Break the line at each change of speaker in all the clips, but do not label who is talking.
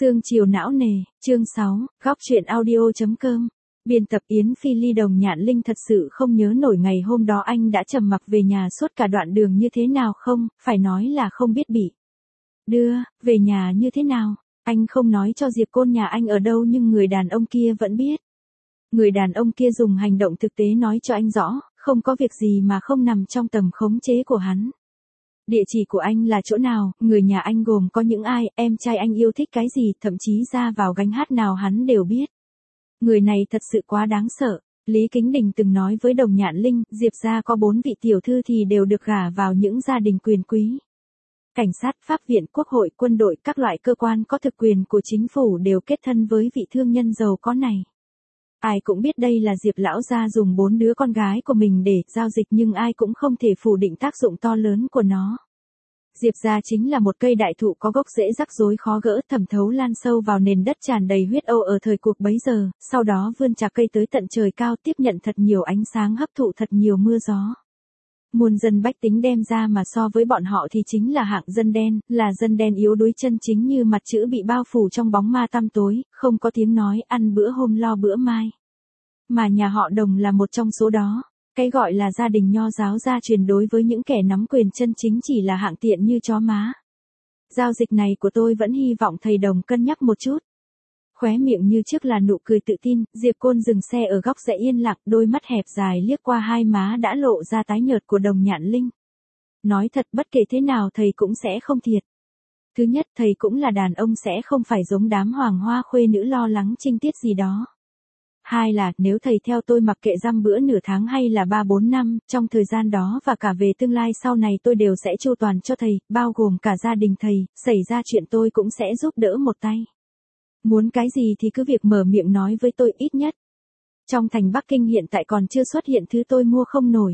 Sương chiều não nề, chương 6, góc truyện audio.com. Biên tập Yến Phi Ly. Đồng Nhạn Linh thật sự không nhớ nổi ngày hôm đó anh đã trầm mặc về nhà suốt cả đoạn đường như thế nào không, phải nói là không biết bị đưa về nhà như thế nào. Anh không nói cho Diệp Côn nhà anh ở đâu nhưng người đàn ông kia vẫn biết. Người đàn ông kia dùng hành động thực tế nói cho anh rõ, không có việc gì mà không nằm trong tầm khống chế của hắn. Địa chỉ của anh là chỗ nào, người nhà anh gồm có những ai, em trai anh yêu thích cái gì, thậm chí ra vào gánh hát nào hắn đều biết. Người này thật sự quá đáng sợ. Lý Kính Đình từng nói với Đồng Nhạn Linh, Diệp gia có 4 vị tiểu thư thì đều được gả vào những gia đình quyền quý. Cảnh sát, pháp viện, quốc hội, quân đội, các loại cơ quan có thực quyền của chính phủ đều kết thân với vị thương nhân giàu có này. Ai cũng biết đây là Diệp lão gia dùng 4 đứa con gái của mình để giao dịch nhưng ai cũng không thể phủ định tác dụng to lớn của nó. Diệp gia chính là một cây đại thụ có gốc rễ rắc rối khó gỡ, thẩm thấu lan sâu vào nền đất tràn đầy huyết âu ở thời cuộc bấy giờ, sau đó vươn chạc cây tới tận trời cao, tiếp nhận thật nhiều ánh sáng, hấp thụ thật nhiều mưa gió. Muôn dân bách tính đem ra mà so với bọn họ thì chính là hạng dân đen, là dân đen yếu đuối chân chính như mặt chữ bị bao phủ trong bóng ma tăm tối, không có tiếng nói, ăn bữa hôm lo bữa mai. Mà nhà họ Đồng là một trong số đó. Cái gọi là gia đình nho giáo gia truyền đối với những kẻ nắm quyền chân chính chỉ là hạng tiện như chó má. Giao dịch này của tôi vẫn hy vọng thầy Đồng cân nhắc một chút. Khóe miệng như trước là nụ cười tự tin, Diệp Côn dừng xe ở góc rẽ yên lặng, đôi mắt hẹp dài liếc qua hai má đã lộ ra tái nhợt của Đồng Nhạn Linh. Nói thật, bất kể thế nào thầy cũng sẽ không thiệt. Thứ nhất, thầy cũng là đàn ông, sẽ không phải giống đám hoàng hoa khuê nữ lo lắng trinh tiết gì đó. Hai là, nếu thầy theo tôi mặc kệ dăm bữa nửa tháng hay là 3-4 năm, trong thời gian đó và cả về tương lai sau này tôi đều sẽ chu toàn cho thầy, bao gồm cả gia đình thầy, xảy ra chuyện tôi cũng sẽ giúp đỡ một tay. Muốn cái gì thì cứ việc mở miệng nói với tôi, ít nhất. Trong thành Bắc Kinh hiện tại còn chưa xuất hiện thứ tôi mua không nổi.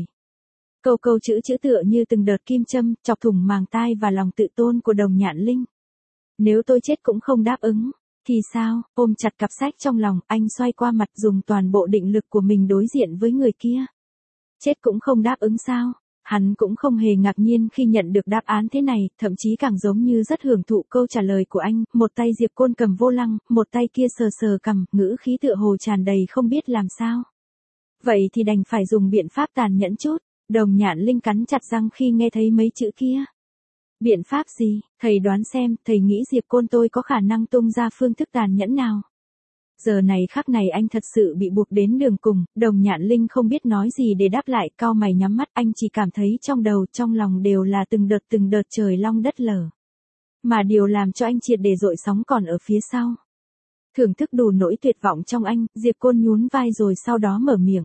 Câu chữ tựa như từng đợt kim châm, chọc thủng màng tai và lòng tự tôn của Đồng Nhạn Linh. Nếu tôi chết cũng không đáp ứng. Thì sao? Ôm chặt cặp sách trong lòng, anh xoay qua mặt, dùng toàn bộ định lực của mình đối diện với người kia. Chết cũng không đáp ứng sao? Hắn cũng không hề ngạc nhiên khi nhận được đáp án thế này, thậm chí càng giống như rất hưởng thụ câu trả lời của anh. Một tay Diệp Côn cầm vô lăng, một tay kia sờ sờ cằm, ngữ khí tựa hồ tràn đầy không biết làm sao. Vậy thì đành phải dùng biện pháp tàn nhẫn chút. Đồng Nhạn Linh cắn chặt răng khi nghe thấy mấy chữ kia. Biện pháp gì? Thầy đoán xem, thầy nghĩ Diệp Côn tôi có khả năng tung ra phương thức tàn nhẫn nào? Giờ này khắc này anh thật sự bị buộc đến đường cùng, Đồng Nhạn Linh không biết nói gì để đáp lại, cau mày nhắm mắt, anh chỉ cảm thấy trong đầu, trong lòng đều là từng đợt trời long đất lở. Mà điều làm cho anh triệt để dội sóng còn ở phía sau. Thưởng thức đủ nỗi tuyệt vọng trong anh, Diệp Côn nhún vai rồi sau đó mở miệng.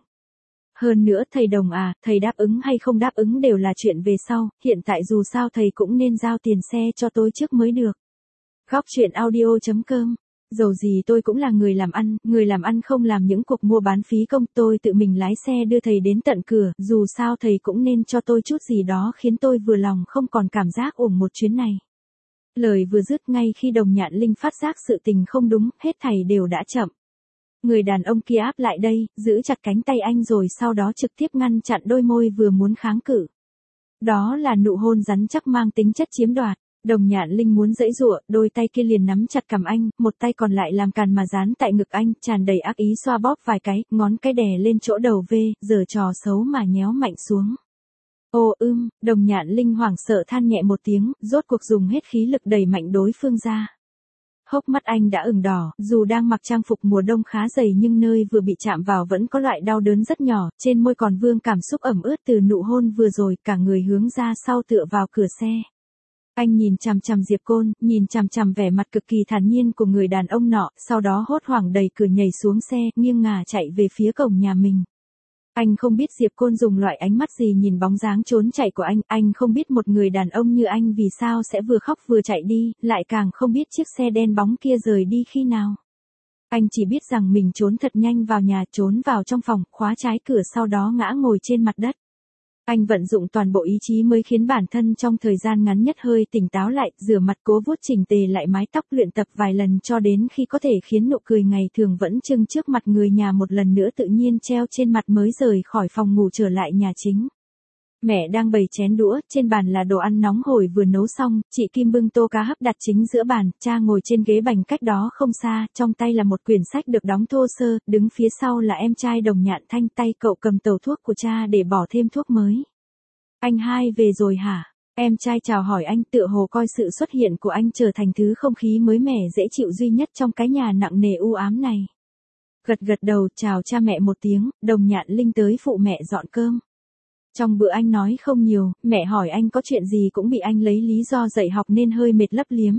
Hơn nữa thầy Đồng à, thầy đáp ứng hay không đáp ứng đều là chuyện về sau, hiện tại dù sao thầy cũng nên giao tiền xe cho tôi trước mới được. Góc truyện audio.com. Dầu gì tôi cũng là người làm ăn không làm những cuộc mua bán phí công, tôi tự mình lái xe đưa thầy đến tận cửa, dù sao thầy cũng nên cho tôi chút gì đó khiến tôi vừa lòng, không còn cảm giác uổng một chuyến này. Lời vừa dứt, ngay khi Đồng Nhạn Linh phát giác sự tình không đúng, hết thảy đều đã chậm. Người đàn ông kia áp lại đây, giữ chặt cánh tay anh rồi sau đó trực tiếp ngăn chặn đôi môi vừa muốn kháng cự. Đó là nụ hôn rắn chắc mang tính chất chiếm đoạt. Đồng Nhạn Linh muốn giãy giụa, đôi tay kia liền nắm chặt cằm anh, một tay còn lại làm càn mà dán tại ngực anh, tràn đầy ác ý xoa bóp vài cái, ngón cái đè lên chỗ đầu V, giở trò xấu mà nhéo mạnh xuống. Ô Đồng Nhạn Linh hoảng sợ than nhẹ một tiếng, rốt cuộc dùng hết khí lực đẩy mạnh đối phương ra. Hốc mắt anh đã ửng đỏ, dù đang mặc trang phục mùa đông khá dày nhưng nơi vừa bị chạm vào vẫn có loại đau đớn rất nhỏ, trên môi còn vương cảm xúc ẩm ướt từ nụ hôn vừa rồi, cả người hướng ra sau tựa vào cửa xe. Anh nhìn chằm chằm Diệp Côn, nhìn chằm chằm vẻ mặt cực kỳ thản nhiên của người đàn ông nọ, sau đó hốt hoảng đẩy cửa nhảy xuống xe, nghiêng ngả chạy về phía cổng nhà mình. Anh không biết Diệp Côn dùng loại ánh mắt gì nhìn bóng dáng trốn chạy của anh không biết một người đàn ông như anh vì sao sẽ vừa khóc vừa chạy đi, lại càng không biết chiếc xe đen bóng kia rời đi khi nào. Anh chỉ biết rằng mình trốn thật nhanh vào nhà, trốn vào trong phòng, khóa trái cửa sau đó ngã ngồi trên mặt đất. Anh vận dụng toàn bộ ý chí mới khiến bản thân trong thời gian ngắn nhất hơi tỉnh táo lại, rửa mặt cố vuốt chỉnh tề lại mái tóc, luyện tập vài lần cho đến khi có thể khiến nụ cười ngày thường vẫn trưng trước mặt người nhà một lần nữa tự nhiên treo trên mặt mới rời khỏi phòng ngủ trở lại nhà chính. Mẹ đang bày chén đũa, trên bàn là đồ ăn nóng hổi vừa nấu xong, chị Kim bưng tô cá hấp đặt chính giữa bàn, cha ngồi trên ghế bành cách đó không xa, trong tay là một quyển sách được đóng thô sơ, đứng phía sau là em trai Đồng Nhạn Thanh, tay cậu cầm tàu thuốc của cha để bỏ thêm thuốc mới. Anh hai về rồi hả? Em trai chào hỏi anh, tựa hồ coi sự xuất hiện của anh trở thành thứ không khí mới mẻ dễ chịu duy nhất trong cái nhà nặng nề u ám này. Gật gật đầu chào cha mẹ một tiếng, Đồng Nhạn Linh tới phụ mẹ dọn cơm. Trong bữa anh nói không nhiều, mẹ hỏi anh có chuyện gì cũng bị anh lấy lý do dạy học nên hơi mệt lấp liếm.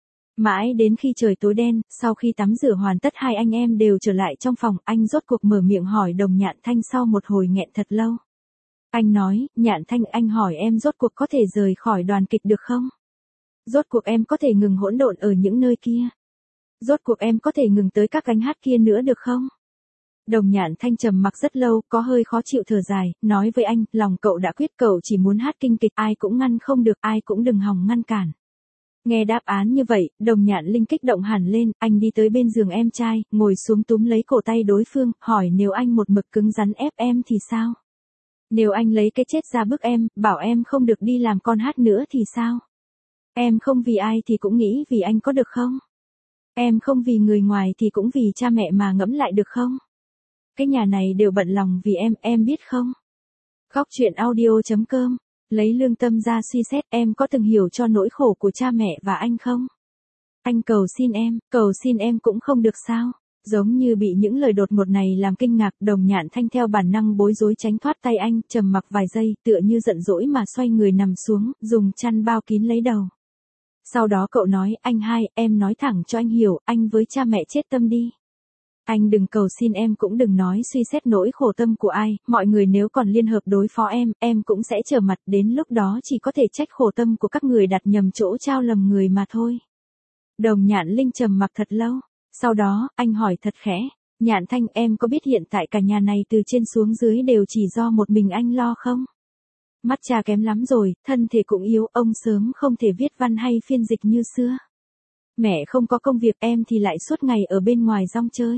Mãi đến khi trời tối đen, sau khi tắm rửa hoàn tất hai anh em đều trở lại trong phòng, anh rốt cuộc mở miệng hỏi Đồng Nhạn Thanh sau một hồi nghẹn thật lâu. Anh nói, Nhạn Thanh, anh hỏi em rốt cuộc có thể rời khỏi đoàn kịch được không? Rốt cuộc em có thể ngừng hỗn độn ở những nơi kia? Rốt cuộc em có thể ngừng tới các gánh hát kia nữa được không? Đồng Nhạn Thanh trầm mặc rất lâu, có hơi khó chịu thở dài, nói với anh, lòng cậu đã quyết, cậu chỉ muốn hát kinh kịch, ai cũng ngăn không được, ai cũng đừng hòng ngăn cản. Nghe đáp án như vậy, Đồng Nhạn Linh kích động hẳn lên, anh đi tới bên giường em trai, ngồi xuống túm lấy cổ tay đối phương, hỏi nếu anh một mực cứng rắn ép em thì sao? Nếu anh lấy cái chết ra bức em, bảo em không được đi làm con hát nữa thì sao? Em không vì ai thì cũng nghĩ vì anh có được không? Em không vì người ngoài thì cũng vì cha mẹ mà ngẫm lại được không? Cái nhà này đều bận lòng vì em biết không? Góc chuyện audio.com, lấy lương tâm ra suy xét, em có từng hiểu cho nỗi khổ của cha mẹ và anh không? Anh cầu xin em cũng không được sao? Giống như bị những lời đột ngột này làm kinh ngạc, Đồng Nhạn Thanh theo bản năng bối rối tránh thoát tay anh, trầm mặc vài giây, tựa như giận dỗi mà xoay người nằm xuống, dùng chăn bao kín lấy đầu. Sau đó cậu nói, anh hai, em nói thẳng cho anh hiểu, anh với cha mẹ chết tâm đi. Anh đừng cầu xin em cũng đừng nói suy xét nỗi khổ tâm của ai, mọi người nếu còn liên hợp đối phó em cũng sẽ trở mặt, đến lúc đó chỉ có thể trách khổ tâm của các người đặt nhầm chỗ trao lầm người mà thôi. Đồng Nhạn Linh trầm mặc thật lâu, sau đó, anh hỏi thật khẽ, Nhạn Thanh, em có biết hiện tại cả nhà này từ trên xuống dưới đều chỉ do một mình anh lo không? Mắt cha kém lắm rồi, thân thể cũng yếu, ông sớm không thể viết văn hay phiên dịch như xưa. Mẹ không có công việc, em thì lại suốt ngày ở bên ngoài rong chơi.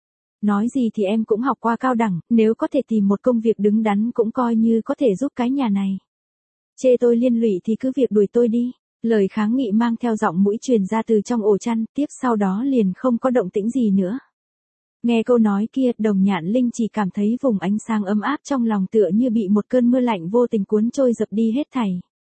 Nói gì thì em cũng học qua cao đẳng, nếu có thể tìm một công việc đứng đắn cũng coi như có thể giúp cái nhà này. Chê tôi liên lụy thì cứ việc đuổi tôi đi. Lời kháng nghị mang theo giọng mũi truyền ra từ trong ổ chăn, tiếp sau đó liền không có động tĩnh gì nữa. Nghe câu nói kia, Đồng Nhạn Linh chỉ cảm thấy vùng ánh sáng ấm áp trong lòng tựa như bị một cơn mưa lạnh vô tình cuốn trôi dập đi hết thảy.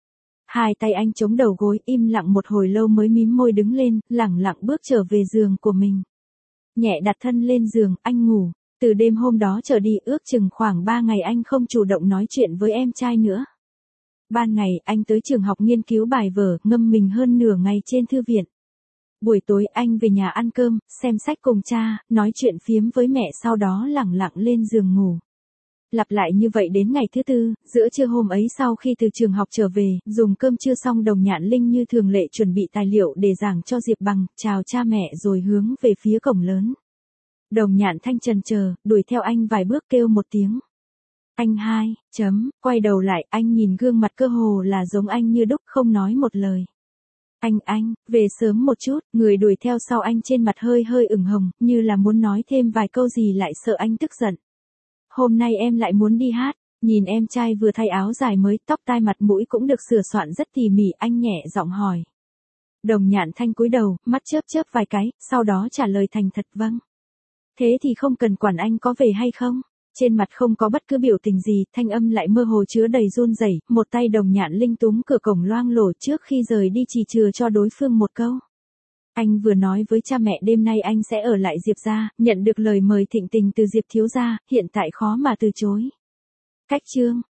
Hai tay anh chống đầu gối, im lặng một hồi lâu mới mím môi đứng lên, lẳng lặng bước trở về giường của mình. Nhẹ đặt thân lên giường, anh ngủ. Từ đêm hôm đó trở đi, ước chừng khoảng 3 ngày anh không chủ động nói chuyện với em trai nữa. Ban ngày, anh tới trường học nghiên cứu bài vở, ngâm mình hơn nửa ngày trên thư viện. Buổi tối, anh về nhà ăn cơm, xem sách cùng cha, nói chuyện phiếm với mẹ, sau đó lẳng lặng lên giường ngủ. Lặp lại như vậy đến ngày thứ tư, giữa trưa hôm ấy sau khi từ trường học trở về, dùng cơm trưa xong, Đồng Nhạn Linh như thường lệ chuẩn bị tài liệu để giảng cho Diệp Bằng, chào cha mẹ rồi hướng về phía cổng lớn. Đồng Nhạn Thanh chần chờ, đuổi theo anh vài bước kêu một tiếng. Anh hai, quay đầu lại, anh nhìn gương mặt cơ hồ là giống anh như đúc, không nói một lời. Anh, về sớm một chút, người đuổi theo sau anh trên mặt hơi hơi ửng hồng, như là muốn nói thêm vài câu gì lại sợ anh tức giận. Hôm nay em lại muốn đi hát, nhìn em trai vừa thay áo dài mới, tóc tai mặt mũi cũng được sửa soạn rất tỉ mỉ, anh nhẹ giọng hỏi. Đồng Nhạn Thanh cúi đầu, mắt chớp chớp vài cái, sau đó trả lời thành thật vâng. Thế thì không cần quản anh có về hay không? Trên mặt không có bất cứ biểu tình gì, thanh âm lại mơ hồ chứa đầy run rẩy, một tay Đồng Nhạn Linh túm cửa cổng loang lổ trước khi rời đi chỉ chừa cho đối phương một câu. Anh vừa nói với cha mẹ đêm nay anh sẽ ở lại Diệp gia, nhận được lời mời thịnh tình từ Diệp thiếu gia, hiện tại khó mà từ chối. Cách chương